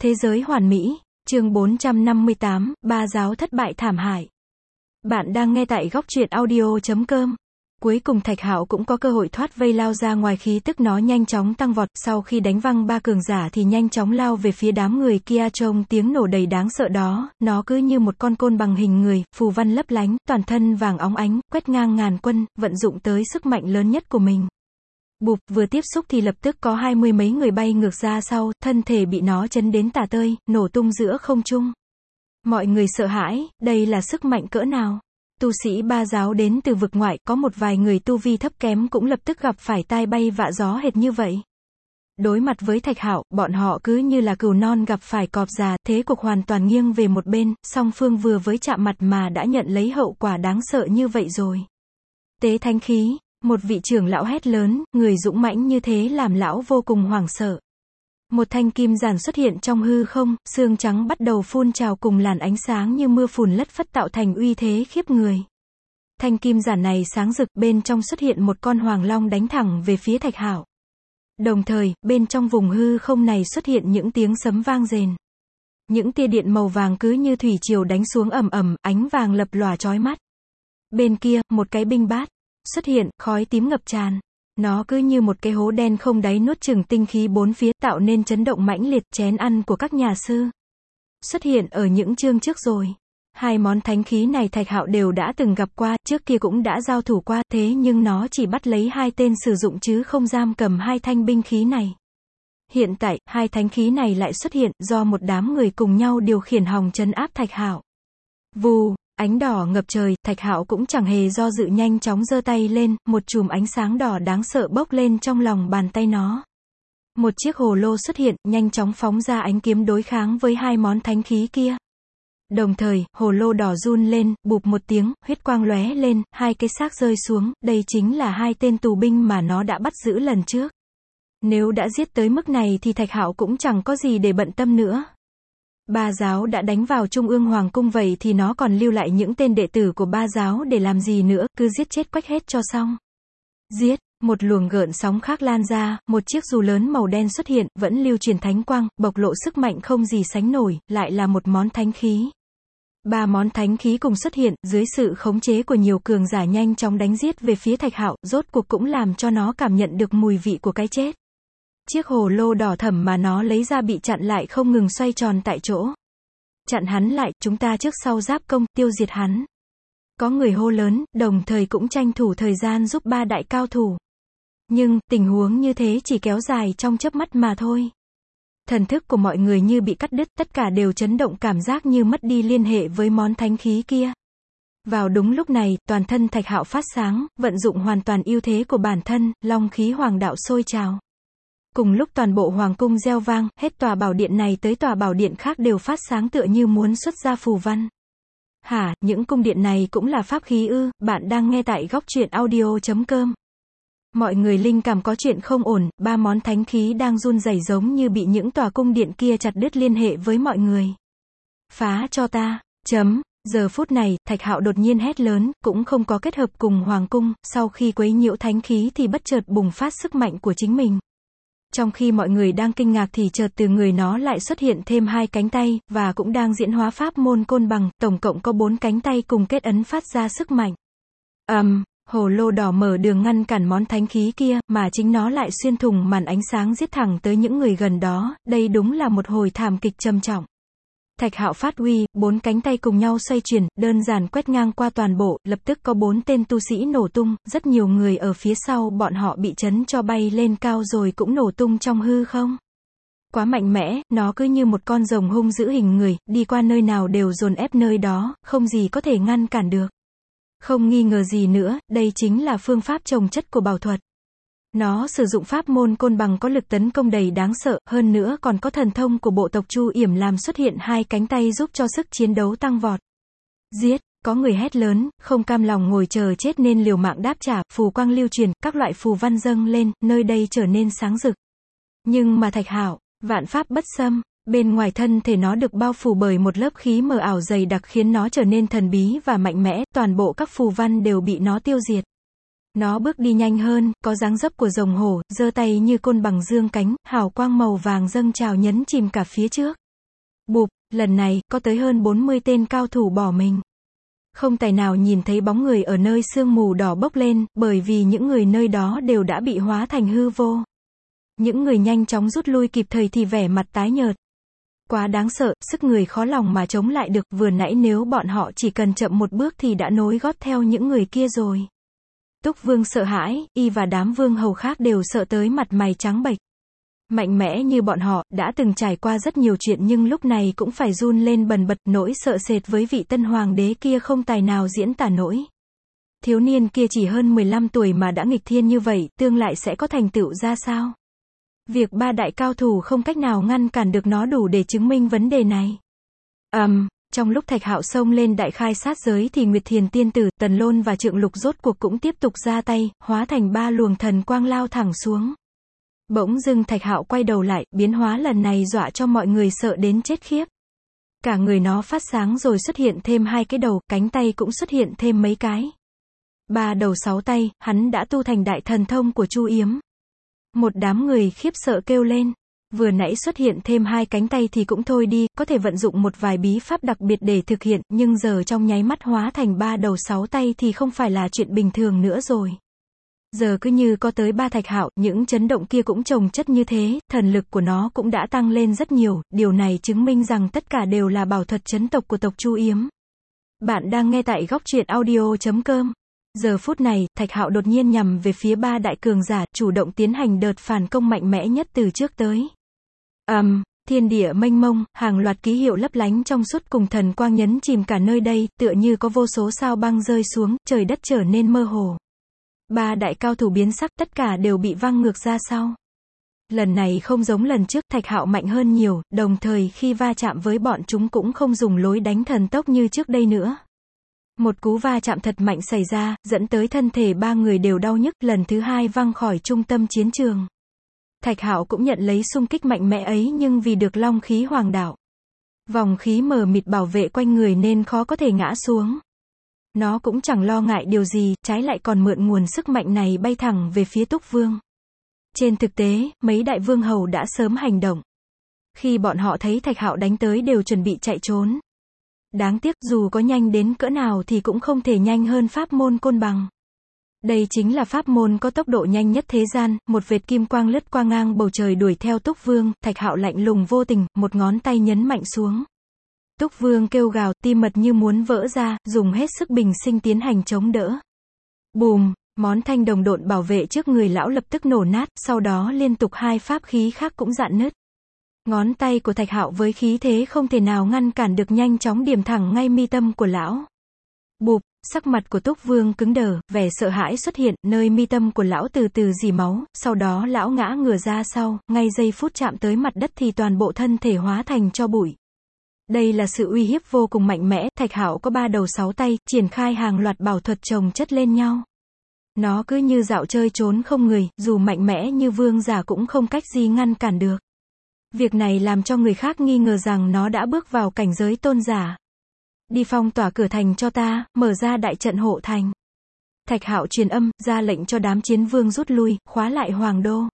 Thế giới hoàn mỹ, chương 458, ba giáo thất bại thảm hại. Bạn đang nghe tại góc truyện audio.com. Cuối cùng Thạch Hạo cũng có cơ hội thoát vây lao ra ngoài, khí tức nó nhanh chóng tăng vọt, sau khi đánh văng ba cường giả thì nhanh chóng lao về phía đám người kia, trông tiếng nổ đầy đáng sợ đó, nó cứ như một con côn bằng hình người, phù văn lấp lánh, toàn thân vàng óng ánh, quét ngang ngàn quân, vận dụng tới sức mạnh lớn nhất của mình. Bụp, vừa tiếp xúc thì lập tức có 20 mấy người bay ngược ra sau, thân thể bị nó chấn đến tả tơi, nổ tung giữa không trung. Mọi người sợ hãi, đây là sức mạnh cỡ nào? Tu sĩ ba giáo đến từ vực ngoại, có một vài người tu vi thấp kém cũng lập tức gặp phải tai bay vạ gió hệt như vậy. Đối mặt với Thạch Hạo, bọn họ cứ như là cừu non gặp phải cọp già, thế cục hoàn toàn nghiêng về một bên, song phương vừa với chạm mặt mà đã nhận lấy hậu quả đáng sợ như vậy rồi. Tế thánh khí. Một vị trưởng lão hét lớn, người dũng mãnh như thế làm lão vô cùng hoảng sợ. Một thanh kim giản xuất hiện trong hư không, xương trắng bắt đầu phun trào cùng làn ánh sáng như mưa phùn lất phất tạo thành uy thế khiếp người. Thanh kim giản này sáng rực, bên trong xuất hiện một con hoàng long đánh thẳng về phía Thạch Hạo. Đồng thời, bên trong vùng hư không này xuất hiện những tiếng sấm vang rền. Những tia điện màu vàng cứ như thủy triều đánh xuống ầm ầm, ánh vàng lập lòa chói mắt. Bên kia, một cái binh bát xuất hiện, khói tím ngập tràn. Nó cứ như một cái hố đen không đáy nuốt chửng tinh khí bốn phía, tạo nên chấn động mãnh liệt. Chén ăn của các nhà sư xuất hiện ở những chương trước rồi. Hai món thánh khí này Thạch Hạo đều đã từng gặp qua, trước kia cũng đã giao thủ qua, thế nhưng nó chỉ bắt lấy hai tên sử dụng chứ không giam cầm hai thanh binh khí này. Hiện tại, hai thánh khí này lại xuất hiện, do một đám người cùng nhau điều khiển hòng trấn áp Thạch Hạo. Vù, ánh đỏ ngập trời, Thạch Hạo cũng chẳng hề do dự, nhanh chóng giơ tay lên, một chùm ánh sáng đỏ đáng sợ bốc lên trong lòng bàn tay nó. Một chiếc hồ lô xuất hiện, nhanh chóng phóng ra ánh kiếm đối kháng với hai món thánh khí kia. Đồng thời, hồ lô đỏ run lên, bụp một tiếng, huyết quang lóe lên, hai cái xác rơi xuống, đây chính là hai tên tù binh mà nó đã bắt giữ lần trước. Nếu đã giết tới mức này thì Thạch Hạo cũng chẳng có gì để bận tâm nữa. Ba giáo đã đánh vào Trung ương Hoàng cung, vậy thì nó còn lưu lại những tên đệ tử của ba giáo để làm gì nữa, cứ giết chết quách hết cho xong. Giết, một luồng gợn sóng khác lan ra, một chiếc dù lớn màu đen xuất hiện, vẫn lưu truyền thánh quang, bộc lộ sức mạnh không gì sánh nổi, lại là một món thánh khí. Ba món thánh khí cùng xuất hiện, dưới sự khống chế của nhiều cường giả nhanh chóng đánh giết về phía Thạch Hạo, rốt cuộc cũng làm cho nó cảm nhận được mùi vị của cái chết. Chiếc hồ lô đỏ thẫm mà nó lấy ra bị chặn lại, không ngừng xoay tròn tại chỗ. Chặn hắn lại, chúng ta trước sau giáp công, tiêu diệt hắn. Có người hô lớn, đồng thời cũng tranh thủ thời gian giúp ba đại cao thủ. Nhưng, tình huống như thế chỉ kéo dài trong chớp mắt mà thôi. Thần thức của mọi người như bị cắt đứt, tất cả đều chấn động, cảm giác như mất đi liên hệ với món thánh khí kia. Vào đúng lúc này, toàn thân Thạch Hạo phát sáng, vận dụng hoàn toàn ưu thế của bản thân, long khí hoàng đạo sôi trào. Cùng lúc toàn bộ hoàng cung reo vang, hết tòa bảo điện này tới tòa bảo điện khác đều phát sáng tựa như muốn xuất ra phù văn. Hả, những cung điện này cũng là pháp khí ư? Bạn đang nghe tại góc truyện audio.com. Mọi người linh cảm có chuyện không ổn, ba món thánh khí đang run rẩy giống như bị những tòa cung điện kia chặt đứt liên hệ với mọi người. Phá cho ta, chấm. Giờ phút này, Thạch Hạo đột nhiên hét lớn, cũng không có kết hợp cùng hoàng cung, sau khi quấy nhiễu thánh khí thì bất chợt bùng phát sức mạnh của chính mình. Trong khi mọi người đang kinh ngạc thì chợt từ người nó lại xuất hiện thêm hai cánh tay, và cũng đang diễn hóa pháp môn côn bằng, tổng cộng có 4 cánh tay cùng kết ấn phát ra sức mạnh. Hồ lô đỏ mở đường ngăn cản món thánh khí kia, mà chính nó lại xuyên thủng màn ánh sáng giết thẳng tới những người gần đó, đây đúng là một hồi thảm kịch trầm trọng. Thạch Hạo phát uy, 4 cánh tay cùng nhau xoay chuyển, đơn giản quét ngang qua toàn bộ, lập tức có 4 tên tu sĩ nổ tung, rất nhiều người ở phía sau bọn họ bị chấn cho bay lên cao rồi cũng nổ tung trong hư không. Quá mạnh mẽ, nó cứ như một con rồng hung dữ hình người, đi qua nơi nào đều dồn ép nơi đó, không gì có thể ngăn cản được. Không nghi ngờ gì nữa, đây chính là phương pháp trồng chất của bảo thuật. Nó sử dụng pháp môn côn bằng có lực tấn công đầy đáng sợ, hơn nữa còn có thần thông của bộ tộc Chu Yểm làm xuất hiện hai cánh tay giúp cho sức chiến đấu tăng vọt. Giết, có người hét lớn, không cam lòng ngồi chờ chết nên liều mạng đáp trả, phù quang lưu truyền, các loại phù văn dâng lên, nơi đây trở nên sáng rực. Nhưng mà Thạch Hạo, vạn pháp bất xâm, bên ngoài thân thể nó được bao phủ bởi một lớp khí mờ ảo dày đặc khiến nó trở nên thần bí và mạnh mẽ, toàn bộ các phù văn đều bị nó tiêu diệt. Nó bước đi nhanh hơn, có dáng dấp của rồng hổ, giơ tay như côn bằng dương cánh, hào quang màu vàng dâng trào nhấn chìm cả phía trước. Bụp, lần này, có tới hơn 40 tên cao thủ bỏ mình. Không tài nào nhìn thấy bóng người ở nơi sương mù đỏ bốc lên, bởi vì những người nơi đó đều đã bị hóa thành hư vô. Những người nhanh chóng rút lui kịp thời thì vẻ mặt tái nhợt. Quá đáng sợ, sức người khó lòng mà chống lại được, vừa nãy nếu bọn họ chỉ cần chậm một bước thì đã nối gót theo những người kia rồi. Túc Vương sợ hãi, y và đám vương hầu khác đều sợ tới mặt mày trắng bệch. Mạnh mẽ như bọn họ, đã từng trải qua rất nhiều chuyện nhưng lúc này cũng phải run lên bần bật, nỗi sợ sệt với vị tân hoàng đế kia không tài nào diễn tả nổi. Thiếu niên kia chỉ hơn 15 tuổi mà đã nghịch thiên như vậy, tương lai sẽ có thành tựu ra sao? Việc ba đại cao thủ không cách nào ngăn cản được nó đủ để chứng minh vấn đề này. Trong lúc Thạch Hạo xông lên đại khai sát giới thì Nguyệt Thiền tiên tử, Tần Lôn và Trượng Lục rốt cuộc cũng tiếp tục ra tay, hóa thành 3 luồng thần quang lao thẳng xuống. Bỗng dưng Thạch Hạo quay đầu lại, biến hóa lần này dọa cho mọi người sợ đến chết khiếp. Cả người nó phát sáng rồi xuất hiện thêm 2 cái đầu, cánh tay cũng xuất hiện thêm mấy cái. 3 đầu 6 tay, hắn đã tu thành đại thần thông của Chu Yếm. Một đám người khiếp sợ kêu lên. Vừa nãy xuất hiện thêm 2 cánh tay thì cũng thôi đi, có thể vận dụng một vài bí pháp đặc biệt để thực hiện, nhưng giờ trong nháy mắt hóa thành 3 đầu 6 tay thì không phải là chuyện bình thường nữa rồi. Giờ cứ như có tới 3 Thạch Hạo, những chấn động kia cũng chồng chất như thế, thần lực của nó cũng đã tăng lên rất nhiều, điều này chứng minh rằng tất cả đều là bảo thuật chấn tộc của tộc Chu Yếm. Bạn đang nghe tại góc truyện audio.com. Giờ phút này, Thạch Hạo đột nhiên nhằm về phía 3 đại cường giả, chủ động tiến hành đợt phản công mạnh mẽ nhất từ trước tới. Thiên địa mênh mông, hàng loạt ký hiệu lấp lánh trong suốt cùng thần quang nhấn chìm cả nơi đây, tựa như có vô số sao băng rơi xuống, trời đất trở nên mơ hồ. 3 đại cao thủ biến sắc, tất cả đều bị văng ngược ra sau. Lần này không giống lần trước, Thạch Hạo mạnh hơn nhiều, đồng thời khi va chạm với bọn chúng cũng không dùng lối đánh thần tốc như trước đây nữa. Một cú va chạm thật mạnh xảy ra, dẫn tới thân thể 3 người đều đau nhức, lần thứ 2 văng khỏi trung tâm chiến trường. Thạch Hạo cũng nhận lấy xung kích mạnh mẽ ấy nhưng vì được long khí hoàng đạo. Vòng khí mờ mịt bảo vệ quanh người nên khó có thể ngã xuống. Nó cũng chẳng lo ngại điều gì, trái lại còn mượn nguồn sức mạnh này bay thẳng về phía Túc Vương. Trên thực tế, mấy đại vương hầu đã sớm hành động. Khi bọn họ thấy Thạch Hạo đánh tới đều chuẩn bị chạy trốn. Đáng tiếc, dù có nhanh đến cỡ nào thì cũng không thể nhanh hơn pháp môn côn bằng. Đây chính là pháp môn có tốc độ nhanh nhất thế gian, một vệt kim quang lướt qua ngang bầu trời đuổi theo Túc Vương, Thạch Hạo lạnh lùng vô tình, một ngón tay nhấn mạnh xuống. Túc Vương kêu gào, tim mật như muốn vỡ ra, dùng hết sức bình sinh tiến hành chống đỡ. Bùm, món thanh đồng độn bảo vệ trước người lão lập tức nổ nát, sau đó liên tục 2 pháp khí khác cũng rạn nứt. Ngón tay của Thạch Hạo với khí thế không thể nào ngăn cản được nhanh chóng điểm thẳng ngay mi tâm của lão. Bụp, sắc mặt của Túc Vương cứng đờ, vẻ sợ hãi xuất hiện, nơi mi tâm của lão từ từ rỉ máu, sau đó lão ngã ngửa ra sau, ngay giây phút chạm tới mặt đất thì toàn bộ thân thể hóa thành tro bụi. Đây là sự uy hiếp vô cùng mạnh mẽ, Thạch Hạo có 3 đầu 6 tay, triển khai hàng loạt bảo thuật chồng chất lên nhau. Nó cứ như dạo chơi trốn không người, dù mạnh mẽ như vương giả cũng không cách gì ngăn cản được. Việc này làm cho người khác nghi ngờ rằng nó đã bước vào cảnh giới tôn giả. Đi phong tỏa cửa thành cho ta, mở ra đại trận hộ thành. Thạch Hạo truyền âm, ra lệnh cho đám chiến vương rút lui, khóa lại hoàng đô.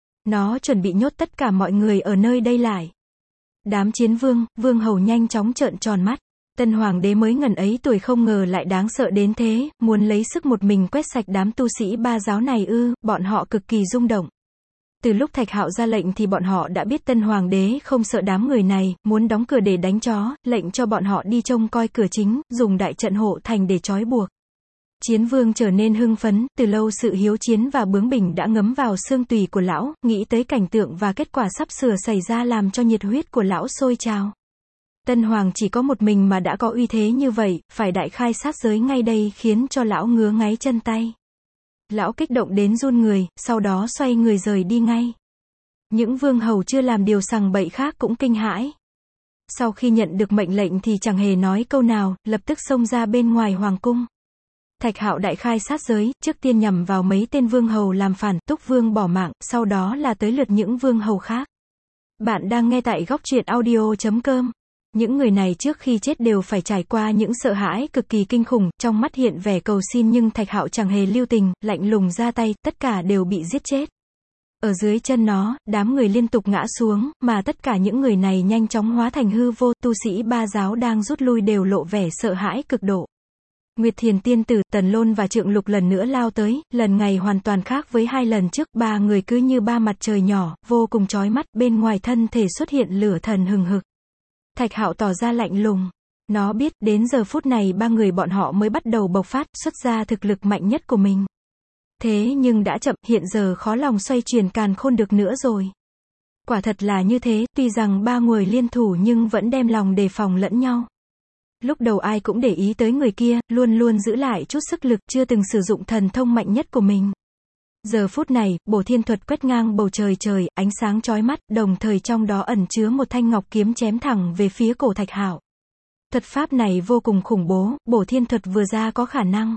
Nó chuẩn bị nhốt tất cả mọi người ở nơi đây lại. Đám chiến vương, vương hầu nhanh chóng trợn tròn mắt. Tân hoàng đế mới ngần ấy tuổi không ngờ lại đáng sợ đến thế, muốn lấy sức một mình quét sạch đám tu sĩ 3 giáo này ư, bọn họ cực kỳ rung động. Từ lúc Thạch Hạo ra lệnh thì bọn họ đã biết tân hoàng đế không sợ đám người này, muốn đóng cửa để đánh chó, lệnh cho bọn họ đi trông coi cửa chính, dùng đại trận hộ thành để trói buộc. Chiến vương trở nên hưng phấn, từ lâu sự hiếu chiến và bướng bỉnh đã ngấm vào xương tùy của lão, nghĩ tới cảnh tượng và kết quả sắp sửa xảy ra làm cho nhiệt huyết của lão sôi trào. Tân hoàng chỉ có một mình mà đã có uy thế như vậy, phải đại khai sát giới ngay đây khiến cho lão ngứa ngáy chân tay. Lão kích động đến run người, sau đó xoay người rời đi ngay. Những vương hầu chưa làm điều sằng bậy khác cũng kinh hãi. Sau khi nhận được mệnh lệnh thì chẳng hề nói câu nào, lập tức xông ra bên ngoài hoàng cung. Thạch Hạo đại khai sát giới, trước tiên nhằm vào mấy tên vương hầu làm phản, Túc Vương bỏ mạng, sau đó là tới lượt những vương hầu khác. Bạn đang nghe tại góc truyện audio.com. Những người này trước khi chết đều phải trải qua những sợ hãi cực kỳ kinh khủng, trong mắt hiện vẻ cầu xin nhưng Thạch Hạo chẳng hề lưu tình, lạnh lùng ra tay, tất cả đều bị giết chết. Ở dưới chân nó, đám người liên tục ngã xuống, mà tất cả những người này nhanh chóng hóa thành hư vô, tu sĩ ba giáo đang rút lui đều lộ vẻ sợ hãi cực độ. Nguyệt Thiền tiên tử, Tần Lôn và Trượng Lục lần nữa lao tới, lần này hoàn toàn khác với hai lần trước, ba người cứ như ba mặt trời nhỏ, vô cùng chói mắt, bên ngoài thân thể xuất hiện lửa thần hừng hực. Thạch Hạo tỏ ra lạnh lùng. Nó biết, đến giờ phút này ba người bọn họ mới bắt đầu bộc phát, xuất ra thực lực mạnh nhất của mình. Thế nhưng đã chậm, hiện giờ khó lòng xoay chuyển càn khôn được nữa rồi. Quả thật là như thế, tuy rằng ba người liên thủ nhưng vẫn đem lòng đề phòng lẫn nhau. Lúc đầu ai cũng để ý tới người kia, luôn luôn giữ lại chút sức lực, chưa từng sử dụng thần thông mạnh nhất của mình. Giờ phút này, bổ thiên thuật quét ngang bầu trời trời, ánh sáng chói mắt, đồng thời trong đó ẩn chứa một thanh ngọc kiếm chém thẳng về phía cổ Thạch Hạo. Thuật pháp này vô cùng khủng bố, bổ thiên thuật vừa ra có khả năng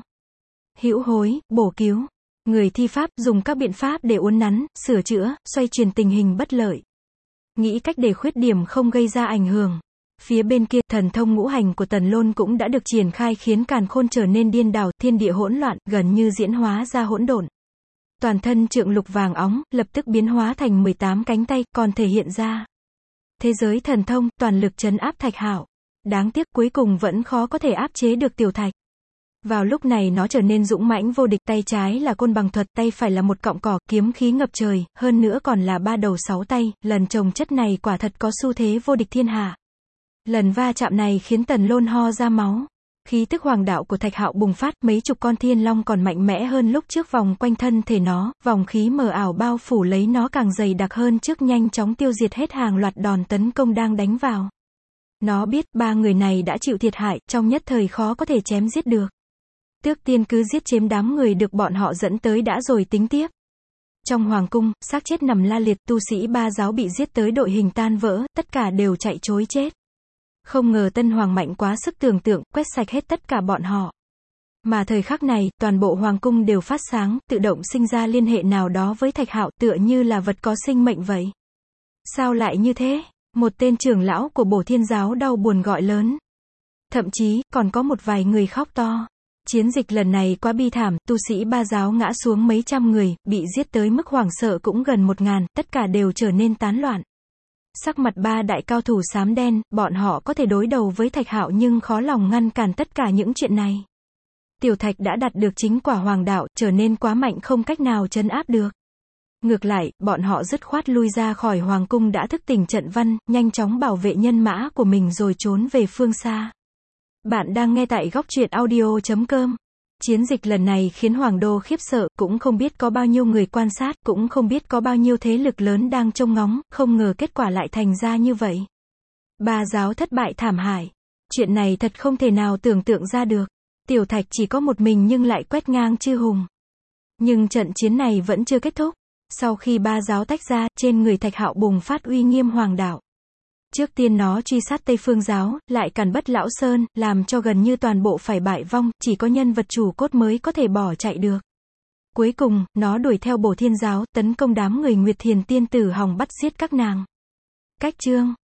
hữu hối, bổ cứu. Người thi pháp dùng các biện pháp để uốn nắn, sửa chữa, xoay chuyển tình hình bất lợi. Nghĩ cách để khuyết điểm không gây ra ảnh hưởng. Phía bên kia, thần thông ngũ hành của Tần Lôn cũng đã được triển khai khiến càn khôn trở nên điên đảo, thiên địa hỗn loạn, gần như diễn hóa ra hỗn độn. Toàn thân Trượng Lục vàng óng, lập tức biến hóa thành 18 cánh tay, còn thể hiện ra thế giới thần thông, toàn lực trấn áp Thạch Hạo. Đáng tiếc cuối cùng vẫn khó có thể áp chế được Tiểu Thạch. Vào lúc này nó trở nên dũng mãnh vô địch, tay trái là côn bằng thuật, tay phải là một cọng cỏ, kiếm khí ngập trời, hơn nữa còn là ba đầu sáu tay, lần chồng chất này quả thật có xu thế vô địch thiên hạ. Lần va chạm này khiến Tần Lôn ho ra máu. Khí tức hoàng đạo của Thạch Hạo bùng phát, mấy chục con thiên long còn mạnh mẽ hơn lúc trước vòng quanh thân thể nó, vòng khí mờ ảo bao phủ lấy nó càng dày đặc hơn trước, nhanh chóng tiêu diệt hết hàng loạt đòn tấn công đang đánh vào. Nó biết, ba người này đã chịu thiệt hại, trong nhất thời khó có thể chém giết được. Tước tiên cứ giết chém đám người được bọn họ dẫn tới đã rồi tính tiếp. Trong hoàng cung, xác chết nằm la liệt, tu sĩ ba giáo bị giết tới đội hình tan vỡ, tất cả đều chạy trối chết. Không ngờ Tân Hoàng mạnh quá sức tưởng tượng, quét sạch hết tất cả bọn họ. Mà thời khắc này, toàn bộ hoàng cung đều phát sáng, tự động sinh ra liên hệ nào đó với Thạch Hạo, tựa như là vật có sinh mệnh vậy. Sao lại như thế? Một tên trưởng lão của Bổ Thiên giáo đau buồn gọi lớn. Thậm chí, còn có một vài người khóc to. Chiến dịch lần này quá bi thảm, tu sĩ ba giáo ngã xuống mấy trăm người, bị giết tới mức hoảng sợ cũng gần 1000, tất cả đều trở nên tán loạn. Sắc mặt ba đại cao thủ xám đen, bọn họ có thể đối đầu với Thạch Hạo nhưng khó lòng ngăn cản tất cả những chuyện này. Tiểu Thạch đã đạt được chính quả hoàng đạo, trở nên quá mạnh không cách nào trấn áp được. Ngược lại, bọn họ dứt khoát lui ra khỏi hoàng cung đã thức tỉnh trận văn, nhanh chóng bảo vệ nhân mã của mình rồi trốn về phương xa. Bạn đang nghe tại góc truyện audio.com. Chiến dịch lần này khiến Hoàng đô khiếp sợ, cũng không biết có bao nhiêu người quan sát, cũng không biết có bao nhiêu thế lực lớn đang trông ngóng, không ngờ kết quả lại thành ra như vậy. Ba giáo thất bại thảm hại. Chuyện này thật không thể nào tưởng tượng ra được. Tiểu Thạch chỉ có một mình nhưng lại quét ngang chư hùng. Nhưng trận chiến này vẫn chưa kết thúc. Sau khi ba giáo tách ra, trên người Thạch Hạo bùng phát uy nghiêm hoàng đạo. Trước tiên nó truy sát Tây Phương giáo, lại càn Bất Lão Sơn, làm cho gần như toàn bộ phải bại vong, chỉ có nhân vật chủ cốt mới có thể bỏ chạy được. Cuối cùng, nó đuổi theo Bổ Thiên giáo, tấn công đám người Nguyệt Thiền tiên tử hòng bắt giết các nàng. Cách chương